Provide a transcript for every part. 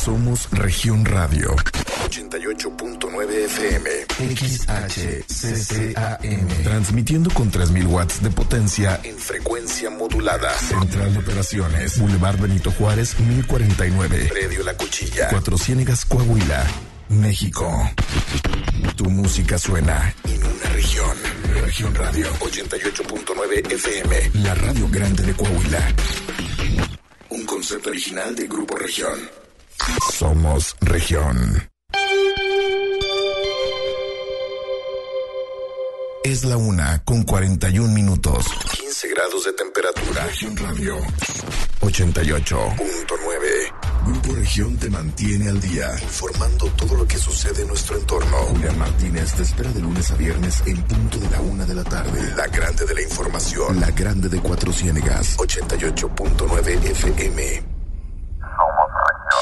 Somos Región Radio. 88.9 FM. XHCCAM. Transmitiendo con 3000 watts de potencia en frecuencia modulada. Central de Operaciones. Boulevard Benito Juárez, 1049. Predio La Cuchilla. Cuatro Ciénegas, Coahuila, México. Tu música suena en una región. Región Radio 88.9 FM. La radio grande de Coahuila. Un concepto original de Grupo Región. Somos Región. Es la 1:41. 15 grados de temperatura. Región Radio 88.9. Grupo Región te mantiene al día, informando todo lo que sucede en nuestro entorno. Julián Martínez te espera de lunes a viernes en punto de la 1 de la tarde. La grande de la información. La grande de Cuatro Ciénegas. 88.9 FM. Somos Región.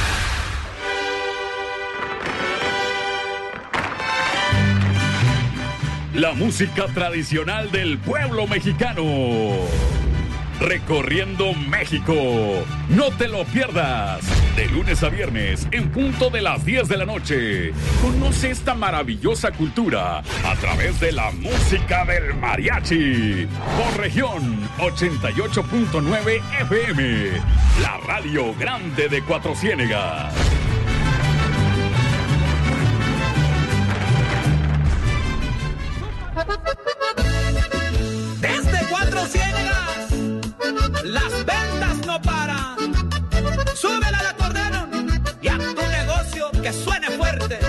La música tradicional del pueblo mexicano. Recorriendo México. No te lo pierdas. De lunes a viernes, en punto de las 10 de la noche. Conoce esta maravillosa cultura a través de la música del mariachi. Por Región 88.9 FM. La radio grande de Cuatro Ciénegas. Desde Cuatro Ciénegas, las ventas no paran. Súbele al acordeón y a tu negocio que suene fuerte.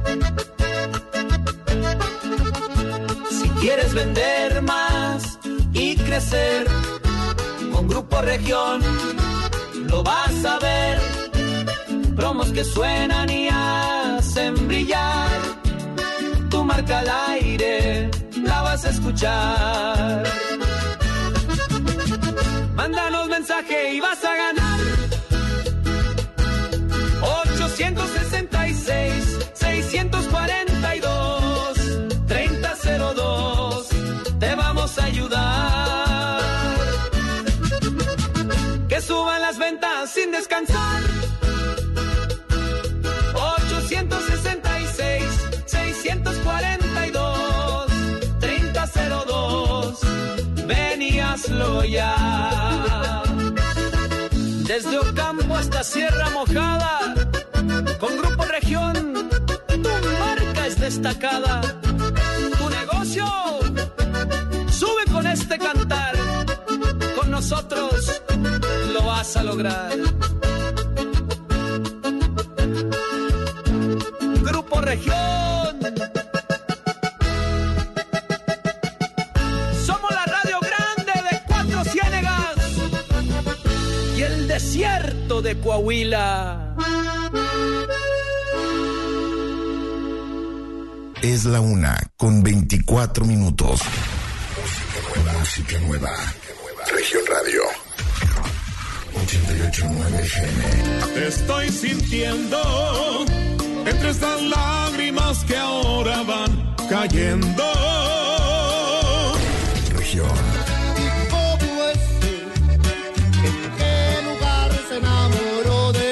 Si quieres vender más y crecer, con Grupo Región lo vas a ver. Promos que suenan y hacen brillar tu marca al aire, la vas a escuchar. Mándanos mensaje y vas a ganar. 866-642-3002. Te vamos a ayudar. Que suban las ventas sin descansar. 866-642-3002. Ven y hazlo ya. Desde Ocampo hasta Sierra Mojada, con Grupo Región, tu marca es destacada. Tu negocio sube con este cantar. Con nosotros lo vas a lograr. Grupo Región. Somos la radio grande de Cuatro Ciénegas y el desierto de Coahuila. Es la 1:24. Música nueva. Región Radio 88.9 FM. Te estoy sintiendo entre estas lágrimas que ahora van cayendo. Región. ¿Cómo es? ¿En qué lugar se enamoró de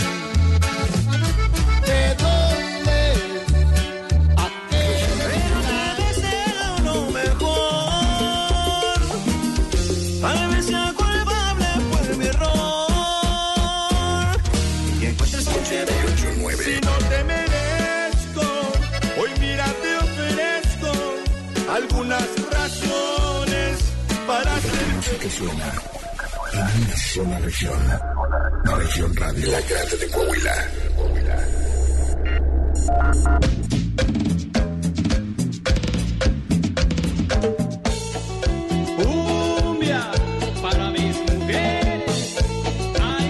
dónde? ¿A qué? Pero tal vez era lo mejor. Tal vez sea culpable fue mi error. Y encuentres con chévere. Si no te merezco, hoy mira te ofrezco algunas razones para ser Que suena en una sola región. Región Radio, la grande de Coahuila. Cumbia para mis mujeres. Ay.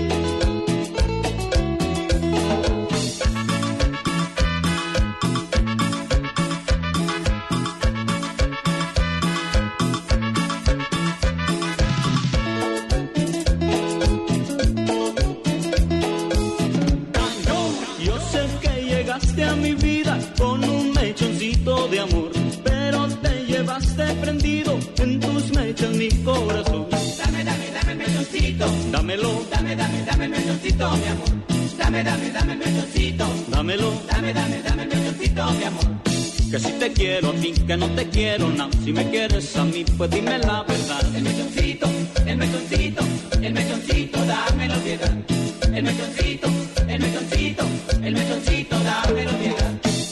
Yo sé que llegaste a mi vida con un mechoncito de amor, pero te llevaste prendido en tus mechas mi corazón. Dame el mechoncito. Dámelo, Dame el mechoncito, mi amor. Dame el mechoncito. Dámelo. Dame el mechoncito, mi amor. Que si te quiero a ti, que no te quiero nada. Si me quieres a mí, pues dime la verdad. El mechoncito, dámelo piedad. El mechoncito, dámelo piedad.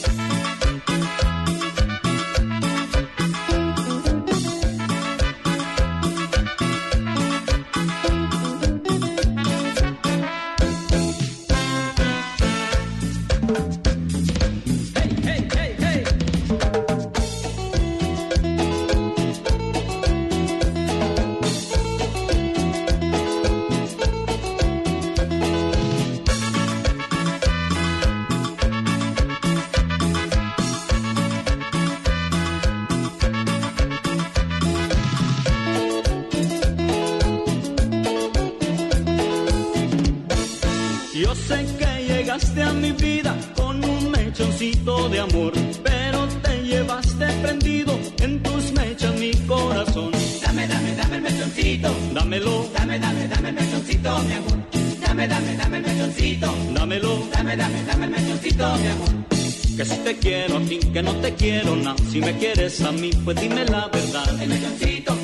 A mi vida con un mechoncito de amor, pero te llevaste prendido en tus mechas mi corazón. Dame el mechoncito. Dámelo. Dame el mechoncito, mi amor. Dame el mechoncito. Dámelo. Dame el mechoncito, mi amor. Que si te quiero a ti, que no te quiero nada. Si me quieres a mí, pues dime la verdad. El mechoncito,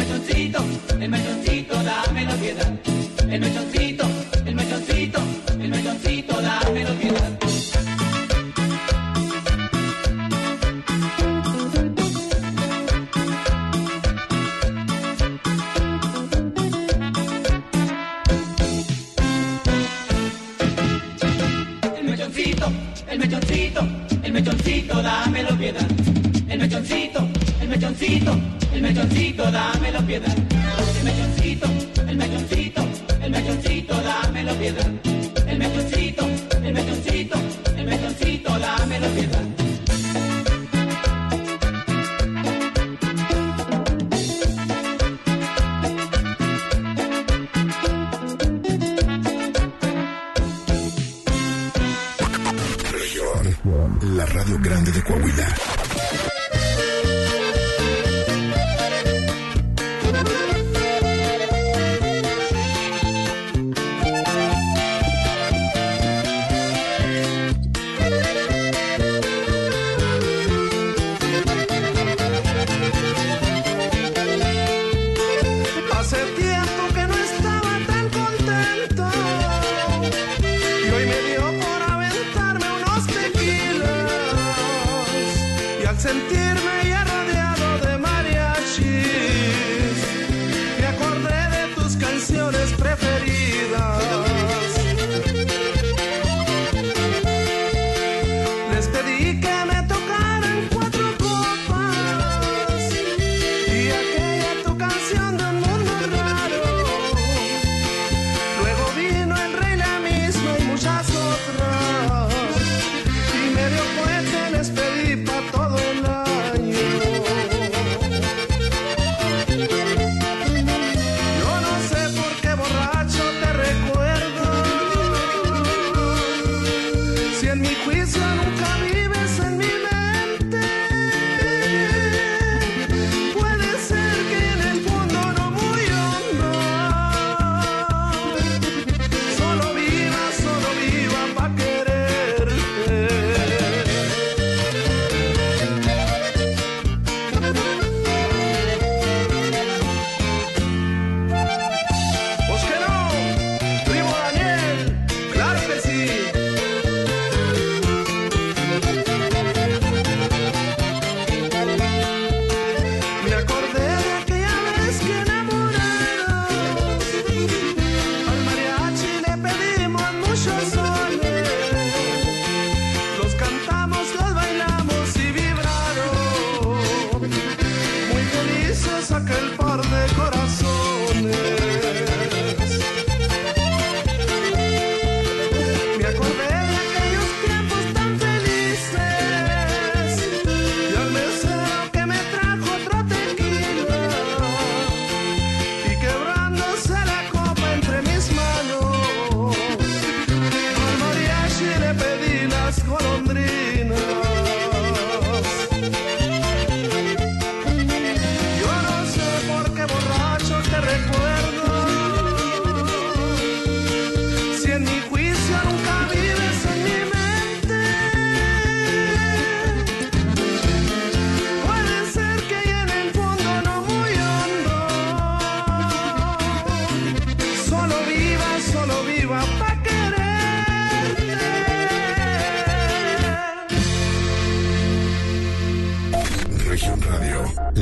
dámelo piedad. El mechoncito, dámelo piedad. El mechoncito, dámelo piedad. El mechoncito, dámelo piedad. El mechoncito, dámelo piedad. El mechoncito, dámelo piedad. La Radio Grande de Coahuila.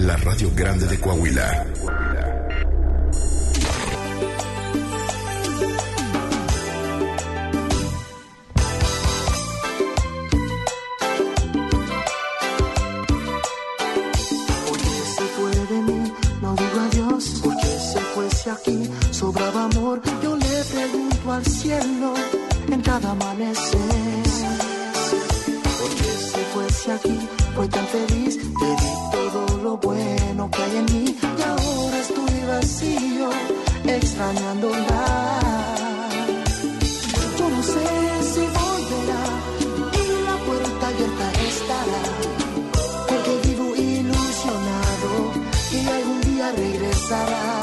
la radio grande de Coahuila. Aquí sobraba amor, yo le pregunto al cielo en cada amanecer. Porque se fuese aquí, fue tan feliz, te di todo lo bueno que hay en mí y ahora estoy vacío, extrañándola. Yo no sé si volverá y la puerta abierta estará, porque vivo ilusionado y algún día regresará.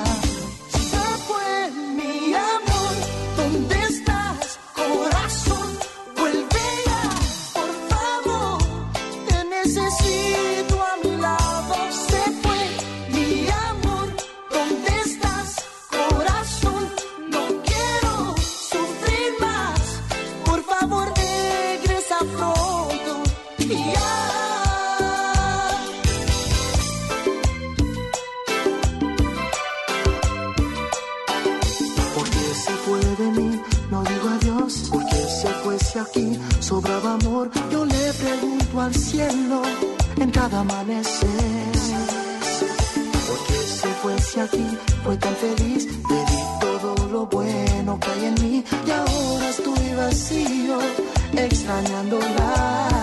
Aquí sobraba amor, yo le pregunto al cielo en cada amanecer. Porque se fuese aquí, fue tan feliz, te di todo lo bueno que hay en mí y ahora estoy vacío, extrañándola.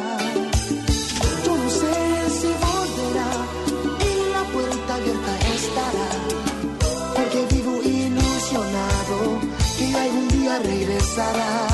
Yo no sé si volverá y la puerta abierta estará, porque vivo ilusionado y algún día regresará.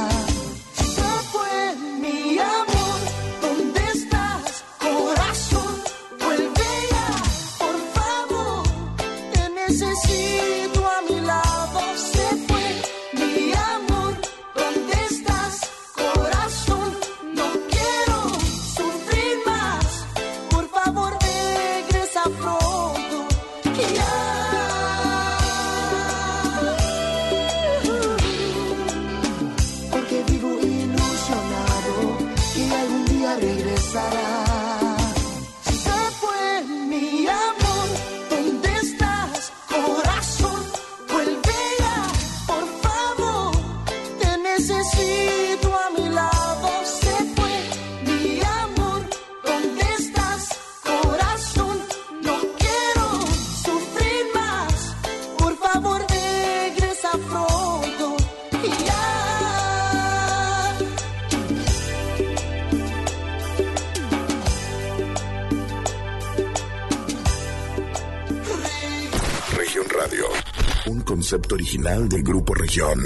Concepto original de Grupo Región.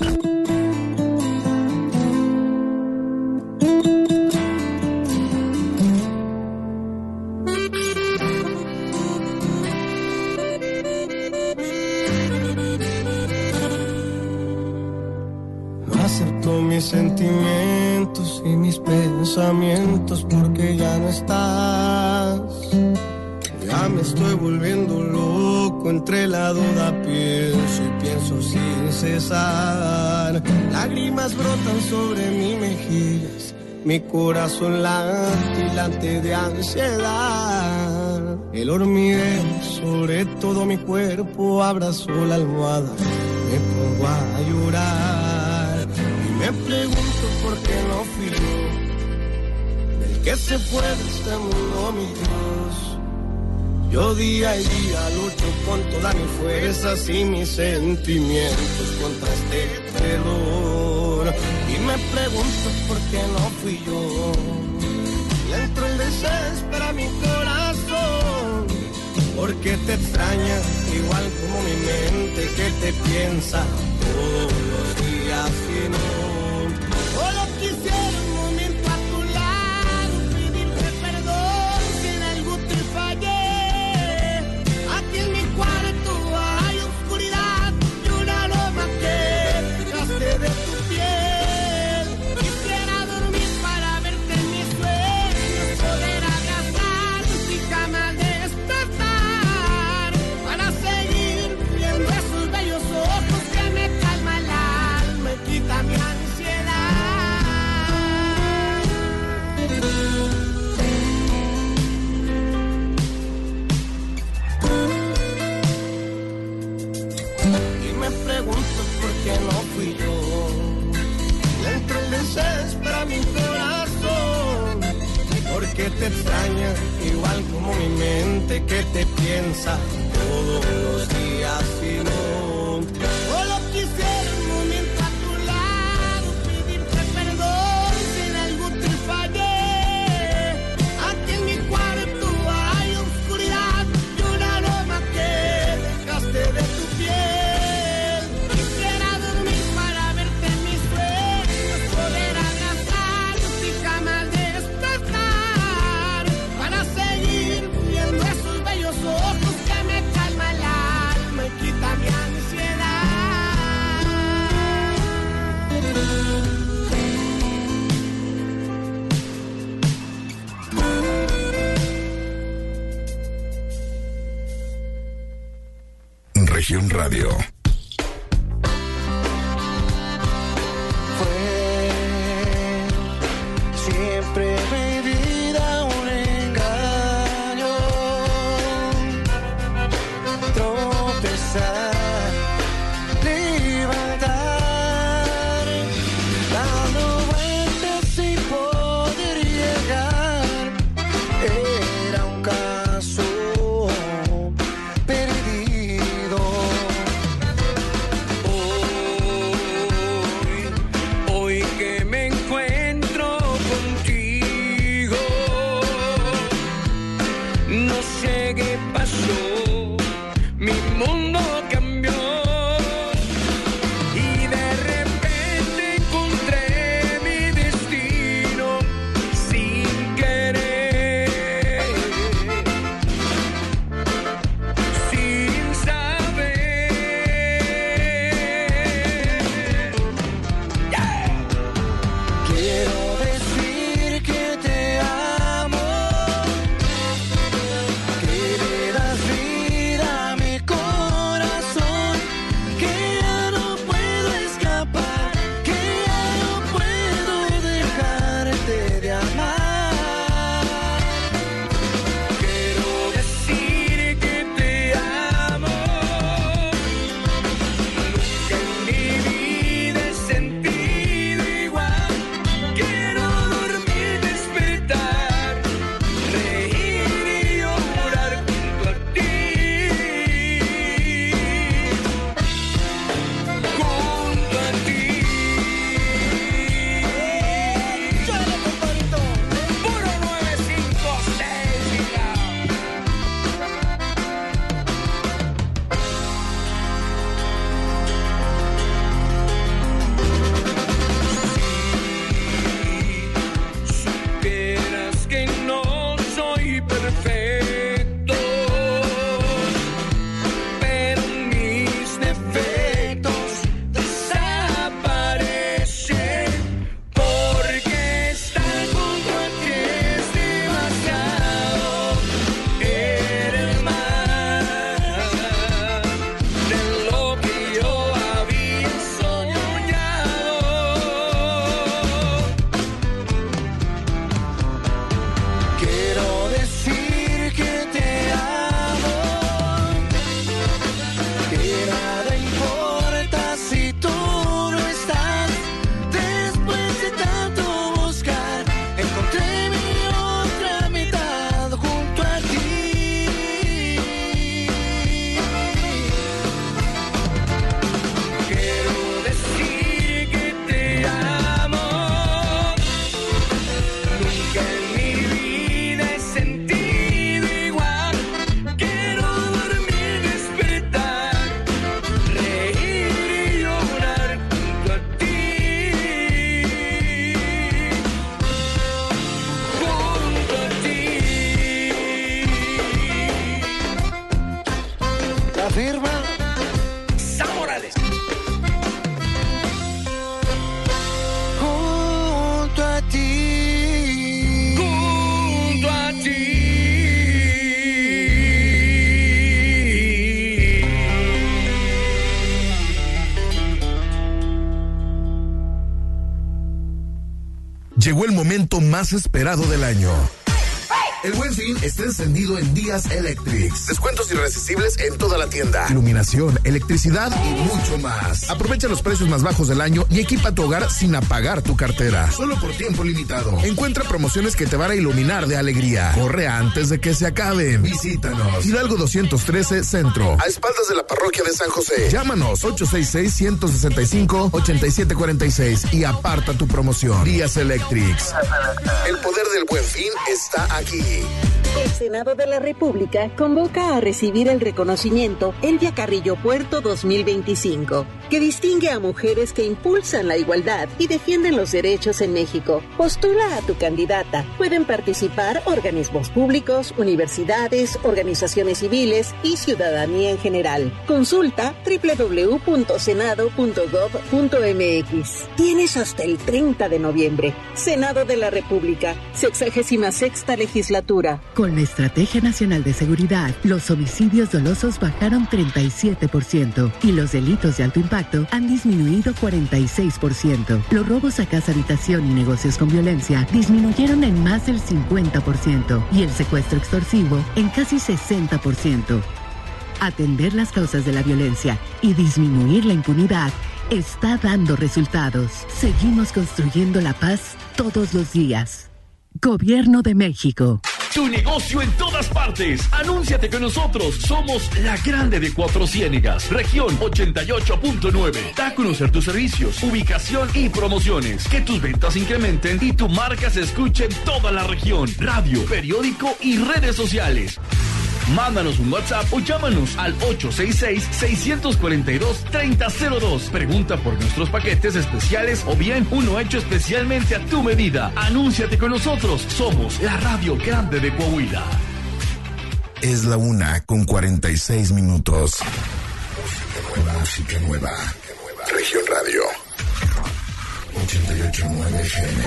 No acepto mis sentimientos y mis pensamientos porque ya no estás. Ya me estoy volviendo loco, entre la duda pienso y pienso sin cesar. Lágrimas brotan sobre mis mejillas, mi corazón late de ansiedad. El hormiguero sobre todo mi cuerpo, abrazo la almohada, me pongo a llorar. Y me pregunto por qué no fui yo el que se fue de este mundo, mi Dios. Yo día y día lucho con todas mis fuerzas y mis sentimientos contra este dolor. Y me pregunto por qué no fui yo. Y entro el desespero a mi corazón, porque te extraña igual como mi mente que te piensa todos los días y no. Solo quisiera un momento a tu lado, pedirte perdón si en algo te fallé. Hay oscuridad y una loma que dejaste de tu piel. Quisiera dormir para verte en mis sueños, poder abrazarte y jamás despertar, para seguir viendo esos bellos ojos que me calman la no fui yo. Le entró el desespero a mi corazón, porque te extraña igual como mi mente que te piensa todos los días y no. Solo quisiera un momento a tu lado, pedirte perdón si en algo te fallé. Aquí en mi cuarto hay oscuridad y un aroma que dejaste de tu piel. Quisiera dormir para verte en mis sueños, poder abrazarte y jamás despertar, para seguir viendo esos bellos ojos que me calman el alma y quitan mi ansiedad. Región Radio. Fue siempre mi vida un engaño, tropezar, levantar, dando vueltas sin poder llegar. Era un caso perdido. Hoy que me encuentro contigo, no sé qué pasó, mi mundo cambió y de repente encontré mi destino sin querer, sin saber. Quiero decir que te amo, que le das vida a mi corazón, que ya no puedo escapar, que ya no puedo dejarte de amar. Quiero decir que te amo, nunca en mi vida he sentido igual. Quiero dormir, despertar, reír y llorar junto a ti, junto a ti. Puro 956, hija. Supieras que no soy perfecto, pero mis defectos desaparecen, porque estar junto a ti es demasiado. Eres más de lo que yo había soñado. Quiero decir que te amo, que nada importa si tú no estás. Después de tanto buscar, encontré mi otra mitad junto a ti. Quiero decir que te amo, nunca en mi vida he sentido igual. Quiero dormir, despertar, reír y llorar junto a ti, junto a ti. La firma Sam Morales. Junto a ti. Junto a ti. Llegó el momento más esperado del año. El Buen Fin está encendido en Díaz Electrics. Descuentos irresistibles en toda la tienda. Iluminación, electricidad y mucho más. Aprovecha los precios más bajos del año y equipa tu hogar sin apagar tu cartera. Solo por tiempo limitado. Encuentra promociones que te van a iluminar de alegría. Corre antes de que se acaben. Visítanos. Hidalgo 213 Centro, a espaldas de la parroquia de San José. Llámanos 866-165-8746 y aparta tu promoción. Díaz Electrics. El poder del Buen Fin está aquí. El Senado de la República convoca a recibir el reconocimiento Elvia Carrillo Puerto 2025, que distingue a mujeres que impulsan la igualdad y defienden los derechos en México. Postula a tu candidata. Pueden participar organismos públicos, universidades, organizaciones civiles y ciudadanía en general. Consulta www.senado.gov.mx. Tienes hasta el 30 de noviembre. Senado de la República, 66ª legislatura. Con la Estrategia Nacional de Seguridad, los homicidios dolosos bajaron 37% y los delitos de alto impacto han disminuido 46%. Los robos a casa, habitación y negocios con violencia disminuyeron en más del 50% y el secuestro extorsivo en casi 60%. Atender las causas de la violencia y disminuir la impunidad está dando resultados. Seguimos construyendo la paz todos los días. Gobierno de México. Tu negocio en todas partes. Anúnciate con nosotros. Somos La Grande de Cuatro Ciénegas, región 88.9. Da a conocer tus servicios, ubicación y promociones. Que tus ventas incrementen y tu marca se escuche en toda la región. Radio, periódico y redes sociales. Mándanos un WhatsApp o llámanos al 866-642-3002. Pregunta por nuestros paquetes especiales o bien uno hecho especialmente a tu medida. Anúnciate con nosotros. Somos la Radio Grande de Coahuila. Es la 1:46. Música nueva. Región Radio 88.9 FM.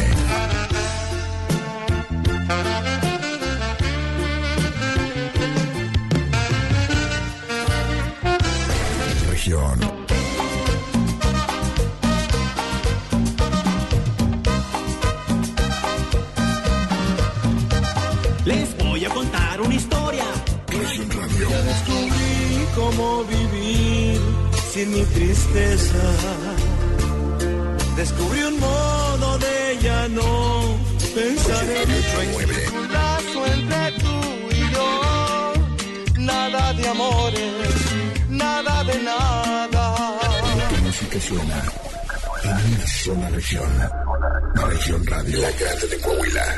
Les voy a contar una historia. Ya descubrí cómo vivir sin mi tristeza. Descubrí un modo de ya no pensar en un lazo entre tú y yo. Nada de amores, nada de nada. Tu música suena en una sola región. La Región Radio, La Grande de Coahuila.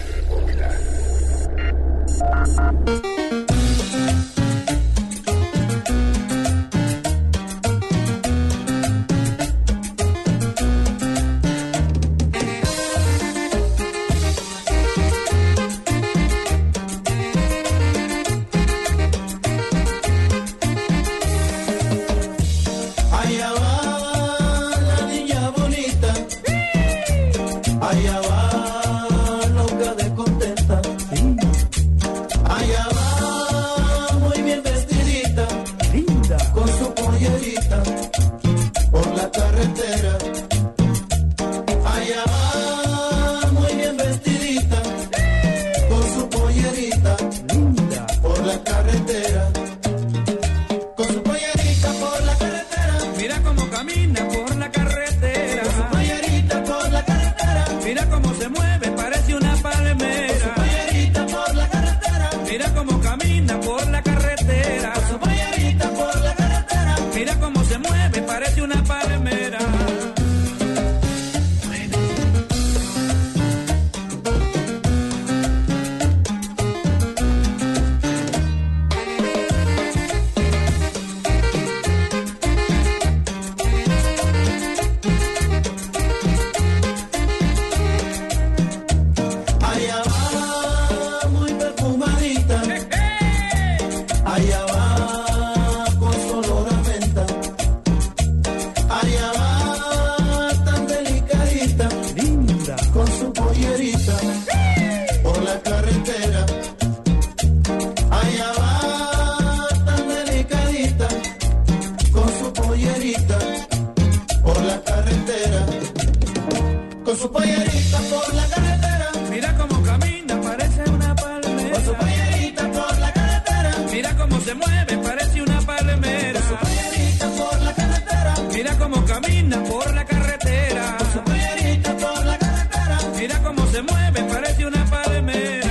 Con su pollerita por la carretera. Mira cómo camina, parece una palmera. Con su se mueve, parece una palmera. Con su pollerita por la carretera. Mira cómo camina por la carretera. Con su pollerita por la carretera. Mira cómo se mueve, parece una palmera.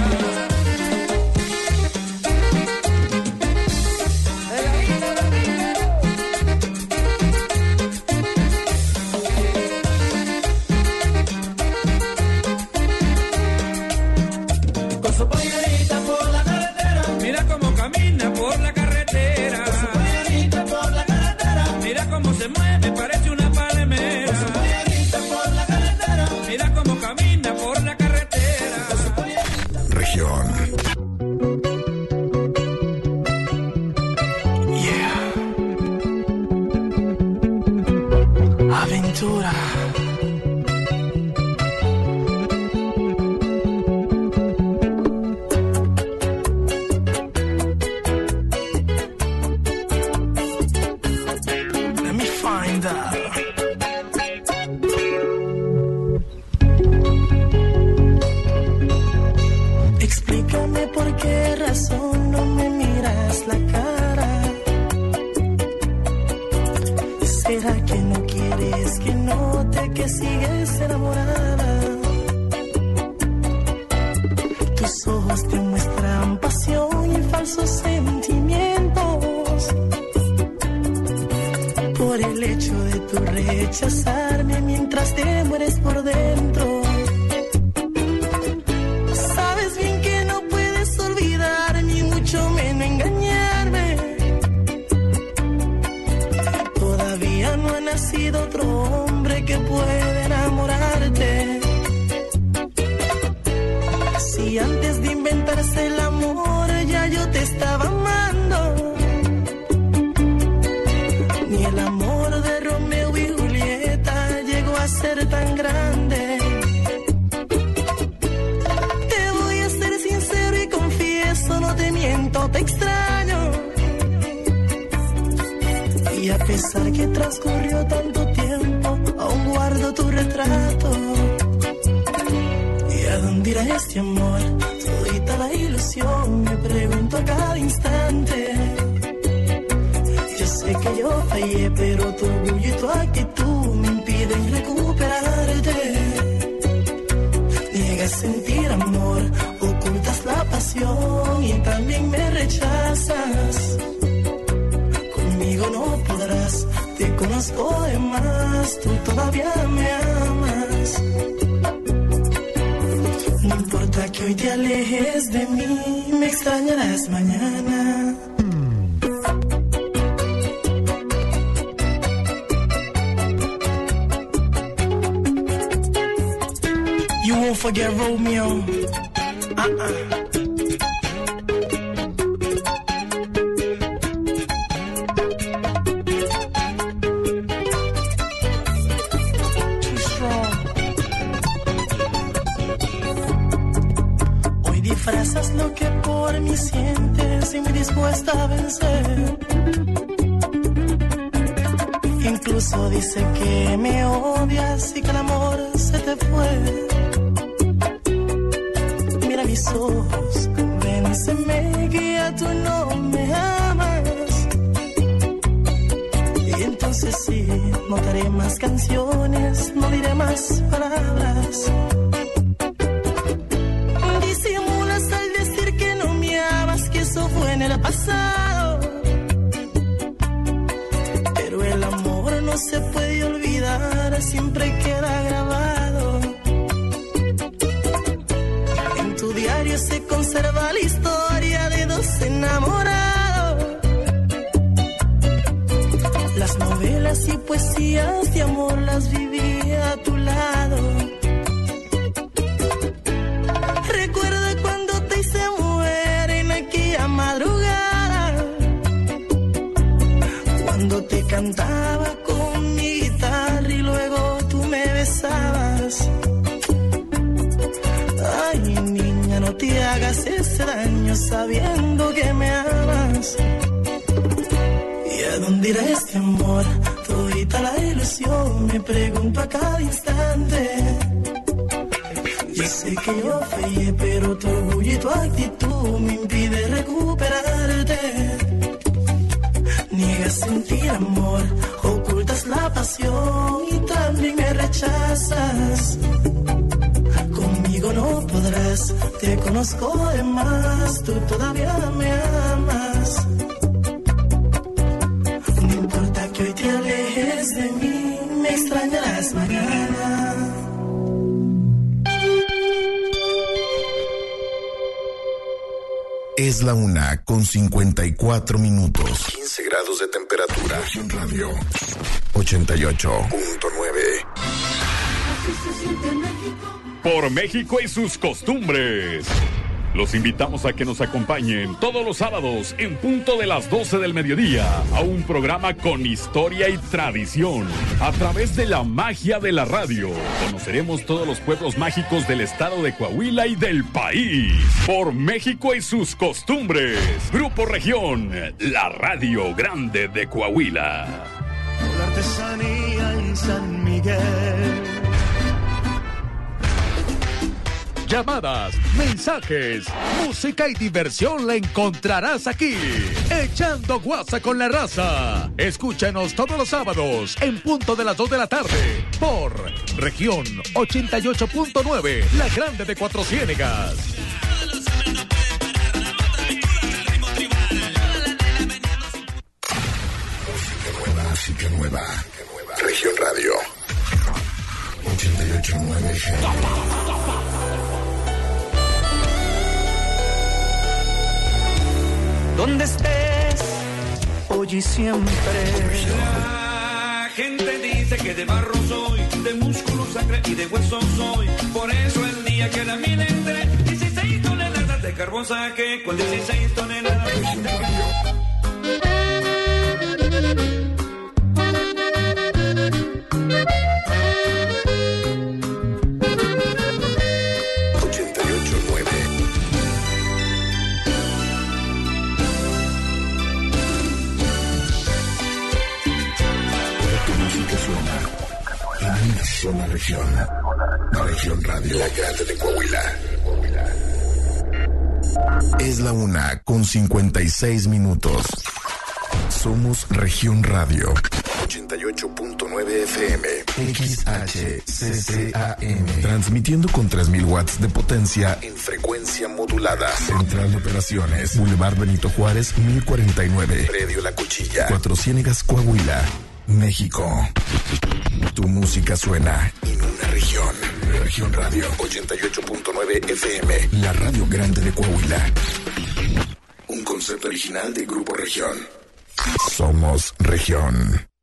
Con su pollerita por la carretera. Mira cómo camina por la carretera. Con su pollerita por la carretera. Mira cómo se mueve, parece una palmera. Con su pollerita por la carretera. Mira cómo camina por la carretera. Región. Aventura. Let me find out. Explícame por qué razón no me miras la cara. ¿Será que no quieres que note que sigues enamorada? Tus ojos te muestran pasión y falsos sentimientos. Por el hecho de tu rechazarme mientras te mueres por dentro. Sabes bien que no puedes olvidar ni mucho menos engañarme. Todavía no ha nacido otro hombre que pueda enamorarte. Si antes de inventarse el amor ya yo te estaba amando. Ni el amor de Romeo y Julieta llegó a ser tan grande. Te voy a ser sincero y confieso, no te miento, te extraño. Y a pesar que transcurrió tanto tiempo, aún guardo tu retrato. ¿Y a dónde irá este amor? Todita la ilusión, me pregunto a cada instante. Yo sé que yo fallé, pero tu orgullo y tu actitud me impiden recuperarte. Niegas sentir amor, ocultas la pasión y también me rechazas. Conmigo no podrás, te conozco de más, tú todavía me amas. No importa que hoy te alejes de mí, me extrañarás mañana. You won't forget Romeo. Too strong. Hoy disfrazas lo que por mí sientes y me dispuesta a vencer. Incluso dice que me odias y que el amor se te fue. Mira mis ojos, convénceme que ya tú no me amas. Y entonces sí, no te haré más canciones, no diré más palabras. Disimulas al decir que no me amas, que eso fue en el pasado. Pero el amor no se puede olvidar, siempre queda grabado. En tu diario se conserva la historia de dos enamorados. Las novelas y poesías de amor las viví a tu lado. Recuerda cuando te hice mujer en aquella madrugada, cuando te cantaba con mi guitarra y luego tú me besabas. Ay, niña, no te hagas ese daño sabiendo que me amas. ¿Y a dónde irá este amor? Todita la ilusión, me pregunto a cada instante. Yo sé que yo fallé, pero tu orgullo y tu actitud me impide recuperarte. Niegas sentir amor, ocultas la pasión y también me rechazas. Conmigo no podrás, te conozco de más, tú todavía me amas. No importa que hoy te alejes de mí, me extrañarás mañana. Es la 1:54. 15 grados de temperatura. Región Radio 88.9. Por México y sus costumbres. Los invitamos a que nos acompañen todos los sábados en punto de las 12 del mediodía a un programa con historia y tradición. A través de la magia de la radio, conoceremos todos los pueblos mágicos del estado de Coahuila y del país. Por México y sus costumbres. Grupo Región, la radio grande de Coahuila. La artesanía en San Miguel. Llamadas, mensajes, música y diversión la encontrarás aquí. Echando Guasa con la Raza. Escúchanos todos los sábados en punto de las 2 de la tarde por Región 88.9, la grande de Cuatro Ciénegas. Música nueva. Región Radio 88.9. Donde estés, hoy y siempre. La gente dice que de barro soy, de músculo, sangre y de hueso soy. Por eso el día que la mina entré, 16 toneladas de carbón saqué. Con 16 toneladas de La región Radio, la grande de Coahuila. Es la 1:56. Somos Región Radio 88.9 FM XHCCAM, transmitiendo con 3000 watts de potencia en frecuencia modulada. Central de Operaciones, Boulevard Benito Juárez 1049, Predio La Cuchilla, Cuatro Ciénegas, Coahuila, México. Tu música suena en una región. Región Radio 88.9 FM, la radio grande de Coahuila. Un concepto original de Grupo Región. Somos Región.